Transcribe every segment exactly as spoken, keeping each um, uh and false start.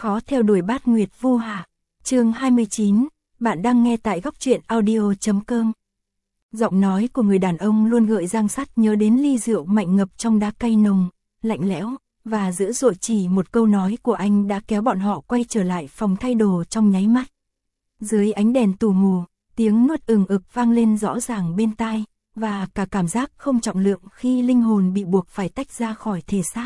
Khó theo đuổi bát nguyệt vu hạ. Chương hai mươi chín, bạn đang nghe tại góc truyện audio chấm com. Giọng nói của người đàn ông luôn gợi Giang Sắt nhớ đến ly rượu mạnh ngập trong đá cay nồng, lạnh lẽo, và dữ dội chỉ một câu nói của anh đã kéo bọn họ quay trở lại phòng thay đồ trong nháy mắt. Dưới ánh đèn tù mù, tiếng nuốt ừng ực vang lên rõ ràng bên tai, và cả cảm giác không trọng lượng khi linh hồn bị buộc phải tách ra khỏi thể xác.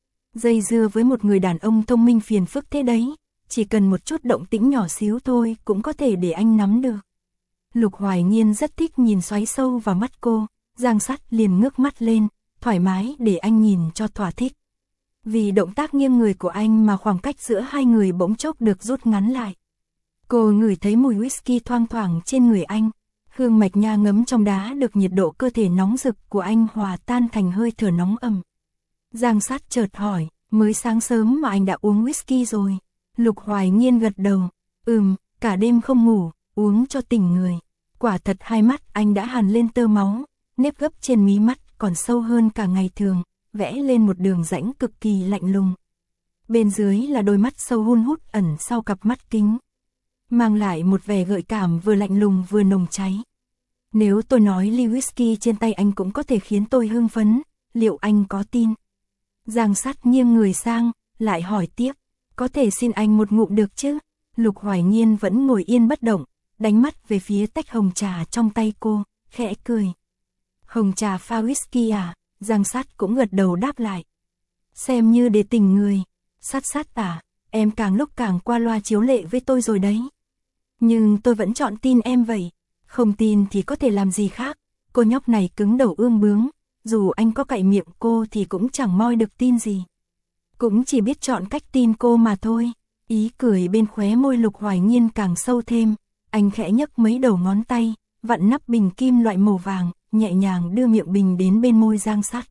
Dây dưa với một người đàn ông thông minh phiền phức thế đấy, chỉ cần một chút động tĩnh nhỏ xíu thôi cũng có thể để anh nắm được. Lục Hoài Nhiên rất thích nhìn xoáy sâu vào mắt cô, Giang Sắt liền ngước mắt lên, thoải mái để anh nhìn cho thỏa thích. Vì động tác nghiêng người của anh mà khoảng cách giữa hai người bỗng chốc được rút ngắn lại. Cô ngửi thấy mùi whisky thoang thoảng trên người anh, hương mạch nha ngấm trong đá được nhiệt độ cơ thể nóng rực của anh hòa tan thành hơi thở nóng ẩm. Giang Sắt chợt hỏi, mới sáng sớm mà anh đã uống whisky rồi? Lục Hoài Nhiên gật đầu, ừm, cả đêm không ngủ, uống cho tỉnh người. Quả thật hai mắt anh đã hằn lên tơ máu, nếp gấp trên mí mắt còn sâu hơn cả ngày thường, vẽ lên một đường rãnh cực kỳ lạnh lùng. Bên dưới là đôi mắt sâu hun hút ẩn sau cặp mắt kính, mang lại một vẻ gợi cảm vừa lạnh lùng vừa nồng cháy. Nếu tôi nói ly whisky trên tay anh cũng có thể khiến tôi hưng phấn, liệu anh có tin? Giang Sắt nghiêng người sang, lại hỏi tiếp, có thể xin anh một ngụm được chứ? Lục Hoài Nhiên vẫn ngồi yên bất động, đánh mắt về phía tách hồng trà trong tay cô, khẽ cười. Hồng trà pha whisky à? Giang Sắt cũng gật đầu đáp lại. Xem như để tỉnh người. Sắt Sắt à, em càng lúc càng qua loa chiếu lệ với tôi rồi đấy. Nhưng tôi vẫn chọn tin em vậy. Không tin thì có thể làm gì khác. Cô nhóc này cứng đầu ương bướng. Dù anh có cạy miệng cô thì cũng chẳng moi được tin gì. Cũng chỉ biết chọn cách tin cô mà thôi. Ý cười bên khóe môi Lục Hoài Nhiên càng sâu thêm. Anh khẽ nhấc mấy đầu ngón tay, vặn nắp bình kim loại màu vàng, nhẹ nhàng đưa miệng bình đến bên môi Giang Sắt.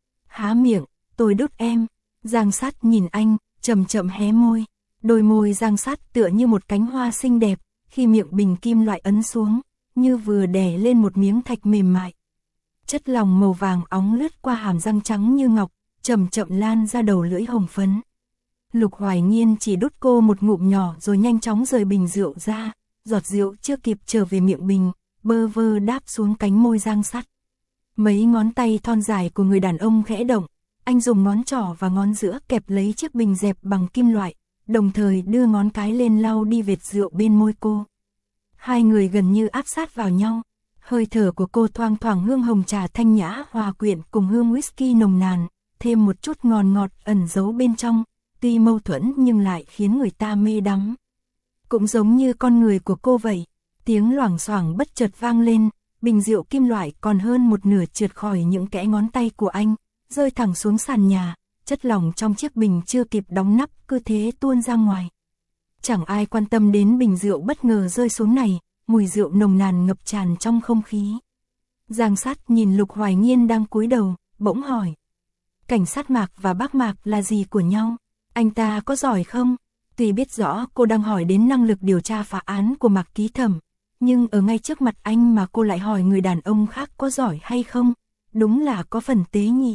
Há miệng, tôi đút em. Giang Sắt nhìn anh, chậm chậm hé môi. Đôi môi Giang Sắt tựa như một cánh hoa xinh đẹp, khi miệng bình kim loại ấn xuống, như vừa đè lên một miếng thạch mềm mại. Chất lỏng màu vàng óng lướt qua hàm răng trắng như ngọc, chậm chậm lan ra đầu lưỡi hồng phấn. Lục Hoài Nhiên chỉ đút cô một ngụm nhỏ rồi nhanh chóng rời bình rượu ra, giọt rượu chưa kịp trở về miệng bình, bơ vơ đáp xuống cánh môi Giang Sắt. Mấy ngón tay thon dài của người đàn ông khẽ động, anh dùng ngón trỏ và ngón giữa kẹp lấy chiếc bình dẹp bằng kim loại, đồng thời đưa ngón cái lên lau đi vệt rượu bên môi cô. Hai người gần như áp sát vào nhau, hơi thở của cô thoang thoảng hương hồng trà thanh nhã hòa quyện cùng hương whisky nồng nàn, thêm một chút ngọt ngọt ẩn giấu bên trong, tuy mâu thuẫn nhưng lại khiến người ta mê đắm. Cũng giống như con người của cô vậy, tiếng loảng xoảng bất chợt vang lên, bình rượu kim loại còn hơn một nửa trượt khỏi những kẽ ngón tay của anh, rơi thẳng xuống sàn nhà, chất lỏng trong chiếc bình chưa kịp đóng nắp cứ thế tuôn ra ngoài. Chẳng ai quan tâm đến bình rượu bất ngờ rơi xuống này, mùi rượu nồng nàn ngập tràn trong không khí. Giang Sắt nhìn Lục Hoài Nhiên đang cúi đầu, bỗng hỏi. Cảnh sát Mạc và bác Mạc là gì của nhau? Anh ta có giỏi không? Tuy biết rõ cô đang hỏi đến năng lực điều tra phá án của Mạc Ký Thẩm, nhưng ở ngay trước mặt anh mà cô lại hỏi người đàn ông khác có giỏi hay không? Đúng là có phần tế nhị.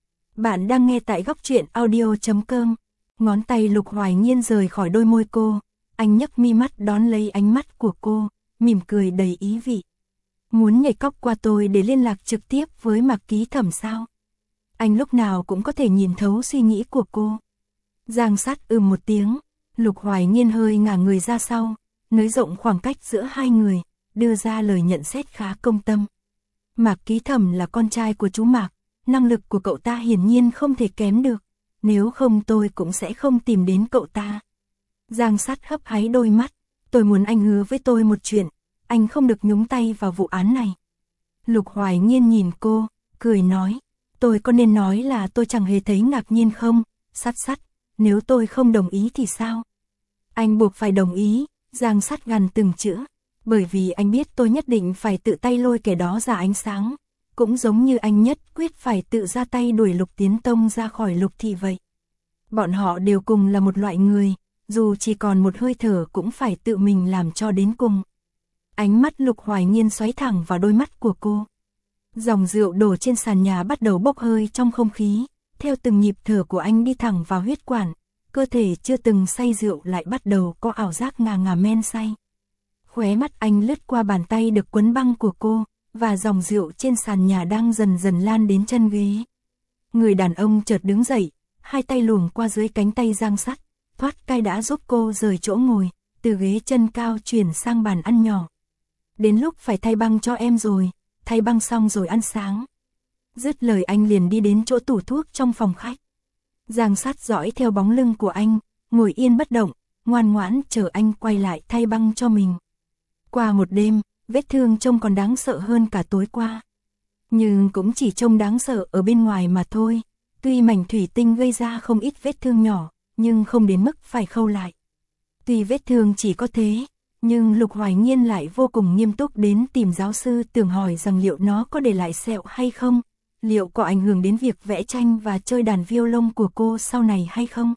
Bạn đang nghe tại góc truyện audio chấm com. Ngón tay Lục Hoài Nhiên rời khỏi đôi môi cô, anh nhấc mi mắt đón lấy ánh mắt của cô, mỉm cười đầy ý vị. Muốn nhảy cóc qua tôi để liên lạc trực tiếp với Mạc Ký Thẩm sao? Anh lúc nào cũng có thể nhìn thấu suy nghĩ của cô. Giang Sắt ừm một tiếng, Lục Hoài Nhiên hơi ngả người ra sau, nới rộng khoảng cách giữa hai người, đưa ra lời nhận xét khá công tâm. Mạc Ký Thẩm là con trai của chú Mạc, năng lực của cậu ta hiển nhiên không thể kém được, nếu không tôi cũng sẽ không tìm đến cậu ta. Giang Sắt hấp háy đôi mắt, tôi muốn anh hứa với tôi một chuyện, anh không được nhúng tay vào vụ án này. Lục Hoài Nhiên nhìn cô, cười nói, tôi có nên nói là tôi chẳng hề thấy ngạc nhiên không? Sắt Sắt, nếu tôi không đồng ý thì sao? Anh buộc phải đồng ý. Giang Sắt gằn từng chữ, bởi vì anh biết tôi nhất định phải tự tay lôi kẻ đó ra ánh sáng, cũng giống như anh nhất quyết phải tự ra tay đuổi Lục Tiến Tông ra khỏi Lục thị vậy. Bọn họ đều cùng là một loại người, dù chỉ còn một hơi thở cũng phải tự mình làm cho đến cùng. Ánh mắt Lục Hoài Nhiên xoáy thẳng vào đôi mắt của cô. Dòng rượu đổ trên sàn nhà bắt đầu bốc hơi trong không khí, theo từng nhịp thở của anh đi thẳng vào huyết quản, cơ thể chưa từng say rượu lại bắt đầu có ảo giác ngà ngà men say. Khóe mắt anh lướt qua bàn tay được quấn băng của cô, và dòng rượu trên sàn nhà đang dần dần lan đến chân ghế. Người đàn ông chợt đứng dậy, hai tay luồn qua dưới cánh tay Giang Sắt, thoát cái đã giúp cô rời chỗ ngồi, từ ghế chân cao chuyển sang bàn ăn nhỏ. Đến lúc phải thay băng cho em rồi, thay băng xong rồi ăn sáng. Dứt lời anh liền đi đến chỗ tủ thuốc trong phòng khách. Giang Sắt dõi theo bóng lưng của anh, ngồi yên bất động, ngoan ngoãn chờ anh quay lại thay băng cho mình. Qua một đêm, vết thương trông còn đáng sợ hơn cả tối qua. Nhưng cũng chỉ trông đáng sợ ở bên ngoài mà thôi. Tuy mảnh thủy tinh gây ra không ít vết thương nhỏ, nhưng không đến mức phải khâu lại. Tuy vết thương chỉ có thế, nhưng Lục Hoài Nhiên lại vô cùng nghiêm túc đến tìm giáo sư tưởng hỏi rằng liệu nó có để lại sẹo hay không, liệu có ảnh hưởng đến việc vẽ tranh và chơi đàn violon của cô sau này hay không.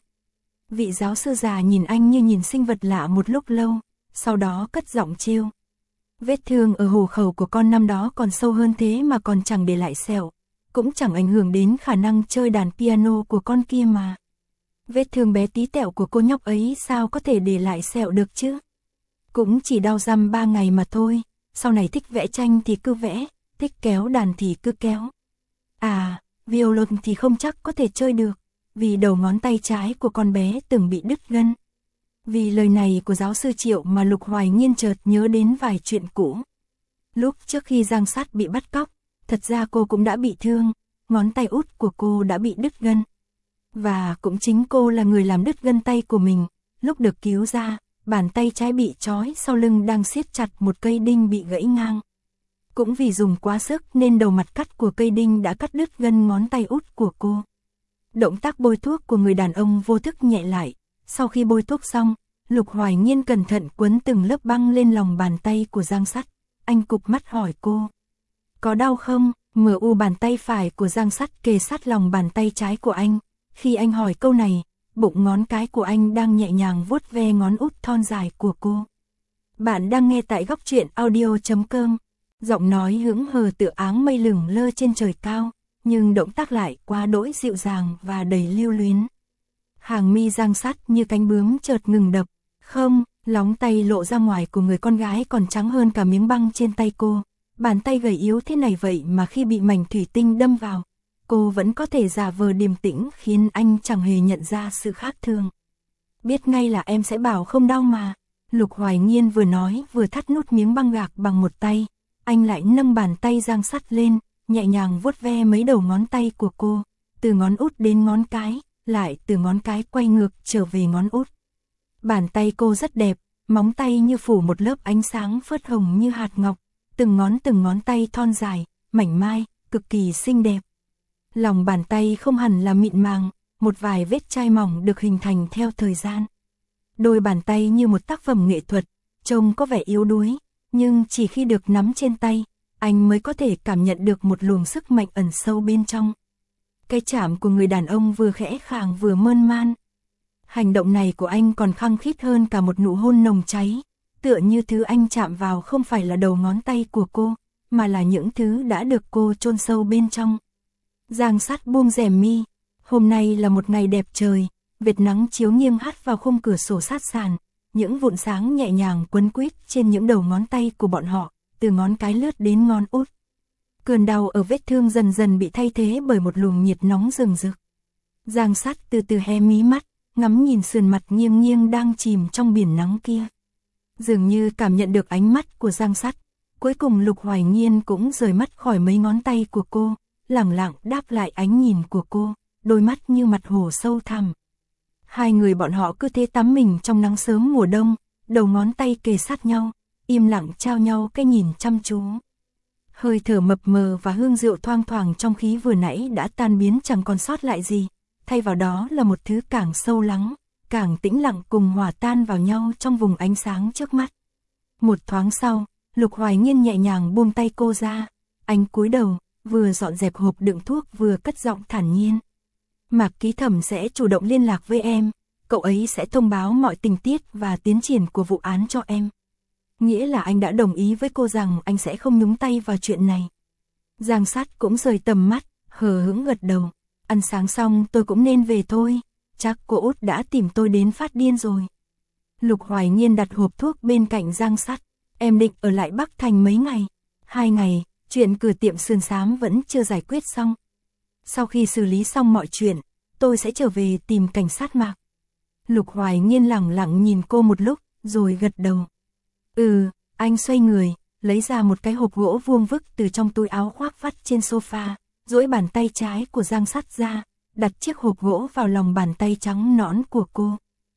Vị giáo sư già nhìn anh như nhìn sinh vật lạ một lúc lâu, sau đó cất giọng trêu. Vết thương ở hổ khẩu của con năm đó còn sâu hơn thế mà còn chẳng để lại sẹo, cũng chẳng ảnh hưởng đến khả năng chơi đàn piano của con kia mà. Vết thương bé tí tẹo của cô nhóc ấy sao có thể để lại sẹo được chứ? Cũng chỉ đau răm ba ngày mà thôi, sau này thích vẽ tranh thì cứ vẽ, thích kéo đàn thì cứ kéo. À, violon thì không chắc có thể chơi được, vì đầu ngón tay trái của con bé từng bị đứt gân. Vì lời này của giáo sư Triệu mà Lục Hoài Nhiên chợt nhớ đến vài chuyện cũ. Lúc trước khi Giang Sắt bị bắt cóc, thật ra cô cũng đã bị thương, ngón tay út của cô đã bị đứt gân. Và cũng chính cô là người làm đứt gân tay của mình, lúc được cứu ra, bàn tay trái bị trói sau lưng đang siết chặt một cây đinh bị gãy ngang. Cũng vì dùng quá sức nên đầu mặt cắt của cây đinh đã cắt đứt gân ngón tay út của cô. Động tác bôi thuốc của người đàn ông vô thức nhẹ lại, sau khi bôi thuốc xong, Lục Hoài Nhiên cẩn thận quấn từng lớp băng lên lòng bàn tay của Giang Sắt. Anh cụp mắt hỏi cô. Có đau không? Mờ u bàn tay phải của Giang Sắt kề sát lòng bàn tay trái của anh. Khi anh hỏi câu này, bụng ngón cái của anh đang nhẹ nhàng vuốt ve ngón út thon dài của cô. Bạn đang nghe tại góc truyện audio chấm com. Giọng nói hững hờ tựa áng mây lửng lơ trên trời cao, nhưng động tác lại quá đỗi dịu dàng và đầy lưu luyến. Hàng mi Giang Sắt như cánh bướm chợt ngừng đập. Không, lóng tay lộ ra ngoài của người con gái còn trắng hơn cả miếng băng trên tay cô. Bàn tay gầy yếu thế này vậy mà khi bị mảnh thủy tinh đâm vào, cô vẫn có thể giả vờ điềm tĩnh khiến anh chẳng hề nhận ra sự khác thường. Biết ngay là em sẽ bảo không đau mà. Lục Hoài Nhiên vừa nói vừa thắt nút miếng băng gạc bằng một tay. Anh lại nâng bàn tay Giang Sắt lên, nhẹ nhàng vuốt ve mấy đầu ngón tay của cô, từ ngón út đến ngón cái, lại từ ngón cái quay ngược trở về ngón út. Bàn tay cô rất đẹp, móng tay như phủ một lớp ánh sáng phớt hồng như hạt ngọc, từng ngón từng ngón tay thon dài, mảnh mai, cực kỳ xinh đẹp. Lòng bàn tay không hẳn là mịn màng, một vài vết chai mỏng được hình thành theo thời gian. Đôi bàn tay như một tác phẩm nghệ thuật, trông có vẻ yếu đuối, nhưng chỉ khi được nắm trên tay, anh mới có thể cảm nhận được một luồng sức mạnh ẩn sâu bên trong. Cái chạm của người đàn ông vừa khẽ khàng vừa mơn man. Hành động này của anh còn khăng khít hơn cả một nụ hôn nồng cháy, tựa như thứ anh chạm vào không phải là đầu ngón tay của cô, mà là những thứ đã được cô chôn sâu bên trong. Giang Sắt buông rèm mi, hôm nay là một ngày đẹp trời, vệt nắng chiếu nghiêng hắt vào khung cửa sổ sát sàn, những vụn sáng nhẹ nhàng quấn quýt trên những đầu ngón tay của bọn họ, từ ngón cái lướt đến ngón út. Cơn đau ở vết thương dần dần bị thay thế bởi một luồng nhiệt nóng rừng rực. Giang Sắt từ từ hé mí mắt, ngắm nhìn sườn mặt nghiêng nghiêng đang chìm trong biển nắng kia. Dường như cảm nhận được ánh mắt của Giang Sắt, cuối cùng Lục Hoài Nhiên cũng rời mắt khỏi mấy ngón tay của cô, lẳng lặng đáp lại ánh nhìn của cô, đôi mắt như mặt hồ sâu thẳm. Hai người bọn họ cứ thế tắm mình trong nắng sớm mùa đông, đầu ngón tay kề sát nhau, im lặng trao nhau cái nhìn chăm chú. Hơi thở mập mờ và hương rượu thoang thoảng trong khí vừa nãy đã tan biến chẳng còn sót lại gì, thay vào đó là một thứ càng sâu lắng, càng tĩnh lặng cùng hòa tan vào nhau trong vùng ánh sáng trước mắt. Một thoáng sau, Lục Hoài Nhiên nhẹ nhàng buông tay cô ra, anh cúi đầu, vừa dọn dẹp hộp đựng thuốc vừa cất giọng thản nhiên. Mạc Ký Thẩm sẽ chủ động liên lạc với em, cậu ấy sẽ thông báo mọi tình tiết và tiến triển của vụ án cho em. Nghĩa là anh đã đồng ý với cô rằng anh sẽ không nhúng tay vào chuyện này. Giang Sắt cũng rời tầm mắt, hờ hững gật đầu. Ăn sáng xong tôi cũng nên về thôi. chắc cô út đã tìm tôi đến phát điên rồi. Lục Hoài Nhiên đặt hộp thuốc bên cạnh Giang Sắt. Em định ở lại Bắc Thành mấy ngày? Hai ngày, chuyện cửa tiệm sườn xám vẫn chưa giải quyết xong. Sau khi xử lý xong mọi chuyện, tôi sẽ trở về tìm cảnh sát Mạc. Lục Hoài Nhiên lẳng lặng nhìn cô một lúc, rồi gật đầu. Ừ, anh xoay người, lấy ra một cái hộp gỗ vuông vức từ trong túi áo khoác vắt trên sofa, duỗi bàn tay trái của Giang Sắt ra, đặt chiếc hộp gỗ vào lòng bàn tay trắng nõn của cô.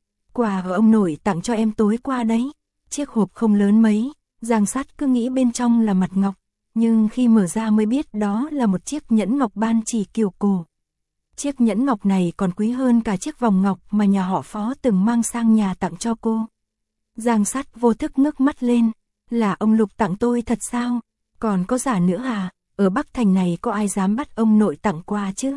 Quà của ông nội tặng cho em tối qua đấy. Chiếc hộp không lớn mấy, Giang Sắt cứ nghĩ bên trong là mặt ngọc, nhưng khi mở ra mới biết đó là một chiếc nhẫn ngọc ban chỉ kiểu cổ. Chiếc nhẫn ngọc này còn quý hơn cả chiếc vòng ngọc mà nhà họ Phó từng mang sang nhà tặng cho cô. Giang Sắt vô thức ngước mắt lên, là ông Lục tặng tôi thật sao? Còn có giả nữa à? Ở Bắc Thành này có ai dám bắt ông nội tặng quà chứ?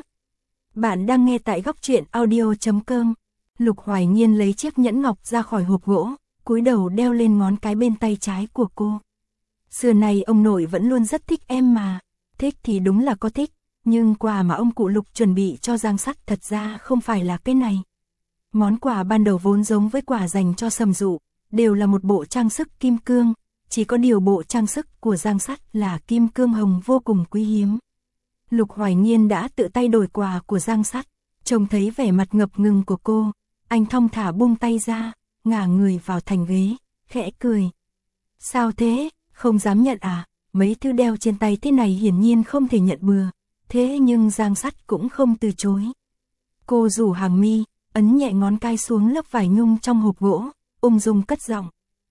Bạn đang nghe tại góc truyện audio chấm com. Lục Hoài Nhiên lấy chiếc nhẫn ngọc ra khỏi hộp gỗ, cúi đầu đeo lên ngón cái bên tay trái của cô. Xưa này ông nội vẫn luôn rất thích em mà. Thích thì đúng là có thích, nhưng quà mà ông cụ Lục chuẩn bị cho Giang Sắt thật ra không phải là cái này. Món quà ban đầu vốn giống với quà dành cho Sầm Dụ, đều là một bộ trang sức kim cương, chỉ có điều bộ trang sức của Giang Sắt là kim cương hồng vô cùng quý hiếm. Lục Hoài Nhiên đã tự tay đổi quà của Giang Sắt, trông thấy vẻ mặt ngập ngừng của cô, anh thong thả buông tay ra, ngả người vào thành ghế, khẽ cười. Sao thế, không dám nhận à? Mấy thứ đeo trên tay thế này hiển nhiên không thể nhận bừa, thế nhưng Giang Sắt cũng không từ chối. Cô rủ hàng mi, ấn nhẹ ngón cái xuống lớp vải nhung trong hộp gỗ, ung dung cất giọng.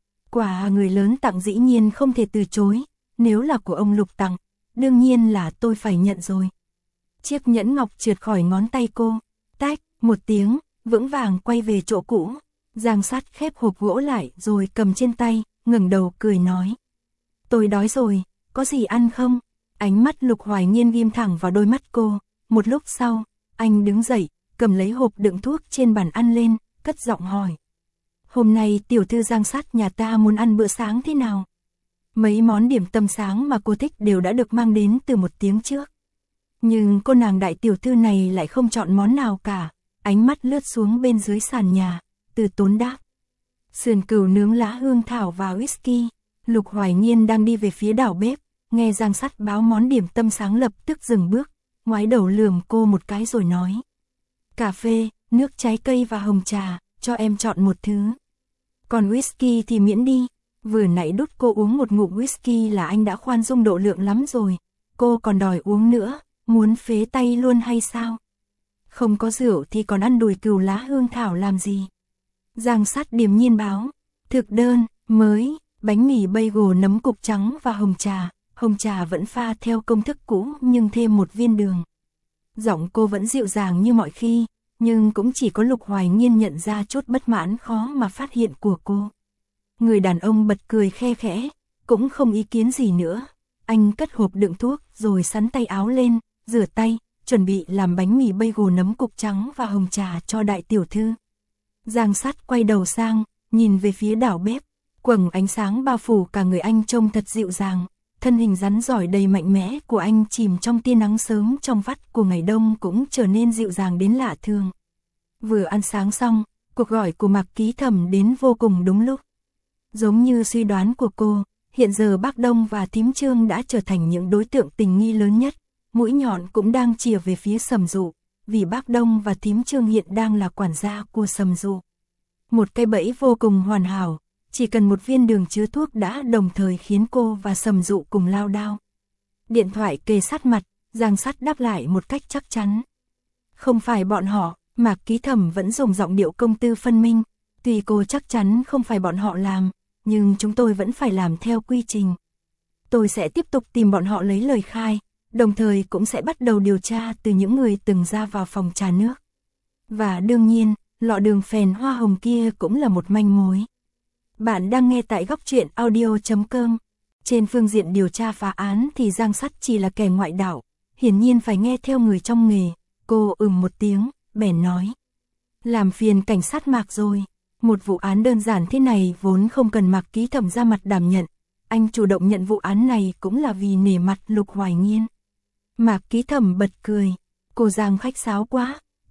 Quà người lớn tặng dĩ nhiên không thể từ chối, nếu là của ông Lục tặng, đương nhiên là tôi phải nhận rồi. Chiếc nhẫn ngọc trượt khỏi ngón tay cô, tách, một tiếng, vững vàng quay về chỗ cũ. Giang Sắt khép hộp gỗ lại rồi cầm trên tay, ngẩng đầu cười nói. Tôi đói rồi, có gì ăn không? Ánh mắt Lục Hoài Nhiên ghim thẳng vào đôi mắt cô, một lúc sau, anh đứng dậy, cầm lấy hộp đựng thuốc trên bàn ăn lên, cất giọng hỏi. Hôm nay tiểu thư Giang Sắt nhà ta muốn ăn bữa sáng thế nào? Mấy món điểm tâm sáng mà cô thích đều đã được mang đến từ một tiếng trước. Nhưng cô nàng đại tiểu thư này lại không chọn món nào cả, ánh mắt lướt xuống bên dưới sàn nhà, từ tốn đáp. Sườn cừu nướng lá hương thảo và whisky. Lục Hoài Nhiên đang đi về phía đảo bếp, nghe Giang Sắt báo món điểm tâm sáng lập tức dừng bước, ngoái đầu lườm cô một cái rồi nói. Cà phê, nước trái cây và hồng trà, cho em chọn một thứ. Còn whisky thì miễn đi, vừa nãy đút cô uống một ngụm whisky là anh đã khoan dung độ lượng lắm rồi, cô còn đòi uống nữa, muốn phế tay luôn hay sao? Không có rượu thì còn ăn đùi cừu lá hương thảo làm gì? Giang Sắt điềm nhiên báo, thực đơn, mới, bánh mì bagel nấm cục trắng và hồng trà, hồng trà vẫn pha theo công thức cũ nhưng thêm một viên đường. Giọng cô vẫn dịu dàng như mọi khi, nhưng cũng chỉ có Lục Hoài Nhiên nhận ra chút bất mãn khó mà phát hiện của cô. Người đàn ông bật cười khe khẽ, cũng không ý kiến gì nữa. Anh cất hộp đựng thuốc rồi sắn tay áo lên, rửa tay, chuẩn bị làm bánh mì bagel nấm cục trắng và hồng trà cho đại tiểu thư. Giang Sắt quay đầu sang, nhìn về phía đảo bếp, quầng ánh sáng bao phủ cả người anh trông thật dịu dàng, thân hình rắn rỏi đầy mạnh mẽ của anh chìm trong tia nắng sớm trong vắt của ngày đông cũng trở nên dịu dàng đến lạ thường. Vừa ăn sáng xong, cuộc gọi của Mạc Ký Thẩm đến vô cùng đúng lúc. Giống như suy đoán của cô, hiện giờ Bác Đông và Thím Trương đã trở thành những đối tượng tình nghi lớn nhất, mũi nhọn cũng đang chìa về phía Sầm Dụ, vì Bác Đông và Thím Trương hiện đang là quản gia của Sầm Dụ. Một cái bẫy vô cùng hoàn hảo, chỉ cần một viên đường chứa thuốc đã đồng thời khiến cô và Sầm Dụ cùng lao đao. Điện thoại kề sát mặt, Giang Sắt đáp lại một cách chắc chắn. Không phải bọn họ, Mạc Ký Thẩm vẫn dùng giọng điệu công tư phân minh, tuy cô chắc chắn không phải bọn họ làm, nhưng chúng tôi vẫn phải làm theo quy trình. Tôi sẽ tiếp tục tìm bọn họ lấy lời khai, đồng thời cũng sẽ bắt đầu điều tra từ những người từng ra vào phòng trà nước. Và đương nhiên, lọ đường phèn hoa hồng kia cũng là một manh mối. Bạn đang nghe tại góc truyện audio chấm com. Trên phương diện điều tra phá án thì Giang Sắt chỉ là kẻ ngoại đạo, hiển nhiên phải nghe theo người trong nghề. Cô ừm một tiếng, bèn nói. Làm phiền cảnh sát Mạc rồi. Một vụ án đơn giản thế này vốn không cần Mạc Ký Thẩm ra mặt đảm nhận. Anh chủ động nhận vụ án này cũng là vì nể mặt Lục Hoài Nhiên. Mạc Ký Thẩm bật cười. Cô Giang khách sáo quá.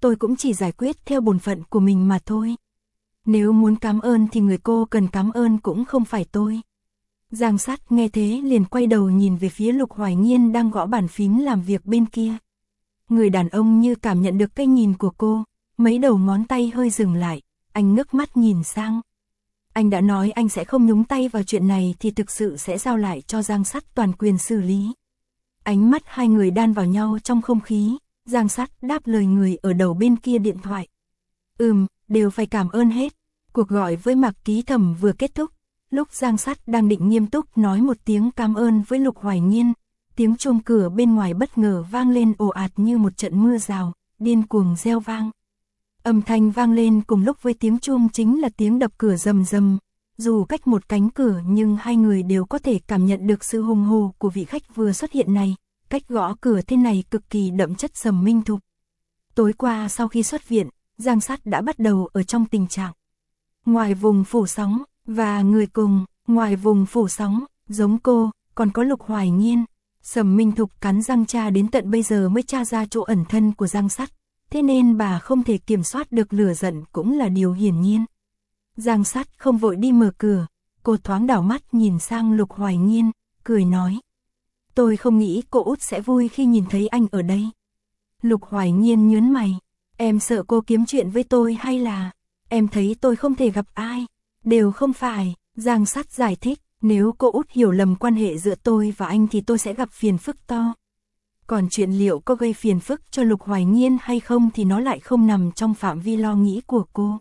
tôi cũng chỉ giải quyết theo bổn phận của mình mà thôi. Nếu muốn cảm ơn thì người cô cần cảm ơn cũng không phải tôi. Giang Sắt nghe thế liền quay đầu nhìn về phía Lục Hoài Nhiên đang gõ bàn phím làm việc bên kia. Người đàn ông như cảm nhận được cái nhìn của cô, mấy đầu ngón tay hơi dừng lại, anh ngước mắt nhìn sang. Anh đã nói anh sẽ không nhúng tay vào chuyện này thì thực sự sẽ giao lại cho Giang Sắt toàn quyền xử lý. Ánh mắt hai người đan vào nhau trong không khí, Giang Sắt đáp lời người ở đầu bên kia điện thoại. Ừm, đều phải cảm ơn hết. Cuộc gọi với Mạc Ký Thẩm vừa kết thúc, lúc Giang Sắt đang định nghiêm túc nói một tiếng cảm ơn với Lục Hoài Nhiên, tiếng chuông cửa bên ngoài bất ngờ vang lên ồ ạt như một trận mưa rào, điên cuồng reo vang. Âm thanh vang lên cùng lúc với tiếng chuông chính là tiếng đập cửa rầm rầm. Dù cách một cánh cửa nhưng hai người đều có thể cảm nhận được sự hùng hồ của vị khách vừa xuất hiện này. Cách gõ cửa thế này cực kỳ đậm chất Sầm Minh Thục. Tối qua sau khi xuất viện, Giang Sắt đã bắt đầu ở trong tình trạng ngoài vùng phủ sóng, và người cùng, ngoài vùng phủ sóng, giống cô, còn có Lục Hoài Nhiên. Sầm Minh Thục cắn răng tra đến tận bây giờ mới tra ra chỗ ẩn thân của Giang Sắt, thế nên bà không thể kiểm soát được lửa giận cũng là điều hiển nhiên. Giang Sắt không vội đi mở cửa, cô thoáng đảo mắt nhìn sang Lục Hoài Nhiên, cười nói. Tôi không nghĩ cô út sẽ vui khi nhìn thấy anh ở đây. Lục Hoài Nhiên nhớn mày, em sợ cô kiếm chuyện với tôi hay là em thấy tôi không thể gặp ai? Đều không phải, Giang Sắt giải thích, nếu cô út hiểu lầm quan hệ giữa tôi và anh thì tôi sẽ gặp phiền phức to. Còn chuyện liệu có gây phiền phức cho Lục Hoài Nhiên hay không thì nó lại không nằm trong phạm vi lo nghĩ của cô.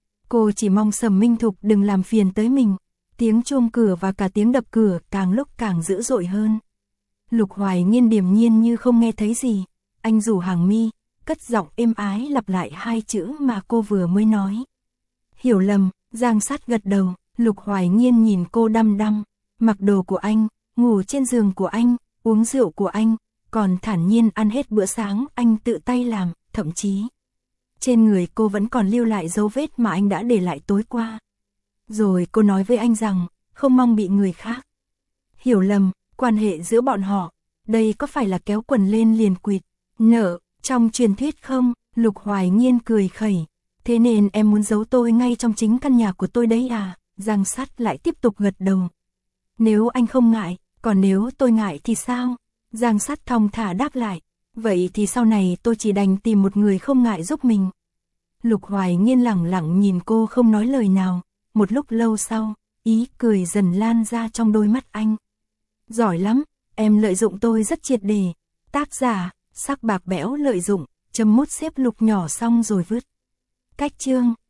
Cô chỉ mong Sầm Minh Thục đừng làm phiền tới mình. Tiếng chuông cửa và cả tiếng đập cửa càng lúc càng dữ dội hơn. Lục Hoài Nhiên điềm nhiên như không nghe thấy gì. Anh rủ hàng mi, cất giọng êm ái lặp lại hai chữ mà cô vừa mới nói. Hiểu lầm, Giang Sắt gật đầu. Lục Hoài Nhiên nhìn cô đăm đăm. Mặc đồ của anh, ngủ trên giường của anh, uống rượu của anh, còn thản nhiên ăn hết bữa sáng anh tự tay làm, thậm chí trên người cô vẫn còn lưu lại dấu vết mà anh đã để lại tối qua. Rồi cô nói với anh rằng, không mong bị người khác hiểu lầm, quan hệ giữa bọn họ, đây có phải là kéo quần lên liền quỵt, nợ, trong truyền thuyết không? Lục Hoài Nhiên cười khẩy, thế nên em muốn giấu tôi ngay trong chính căn nhà của tôi đấy à? Giang Sắt lại tiếp tục gật đầu. Nếu anh không ngại, còn nếu tôi ngại thì sao? Giang Sắt thong thả đáp lại, vậy thì sau này tôi chỉ đành tìm một người không ngại giúp mình. Lục Hoài Nhiên lẳng lặng nhìn cô không nói lời nào, một lúc lâu sau, ý cười dần lan ra trong đôi mắt anh. Giỏi lắm, em lợi dụng tôi rất triệt để. Tác giả, Sắc Bạc Bẽo lợi dụng, chấm mút xếp lục nhỏ xong rồi vứt. Cách chương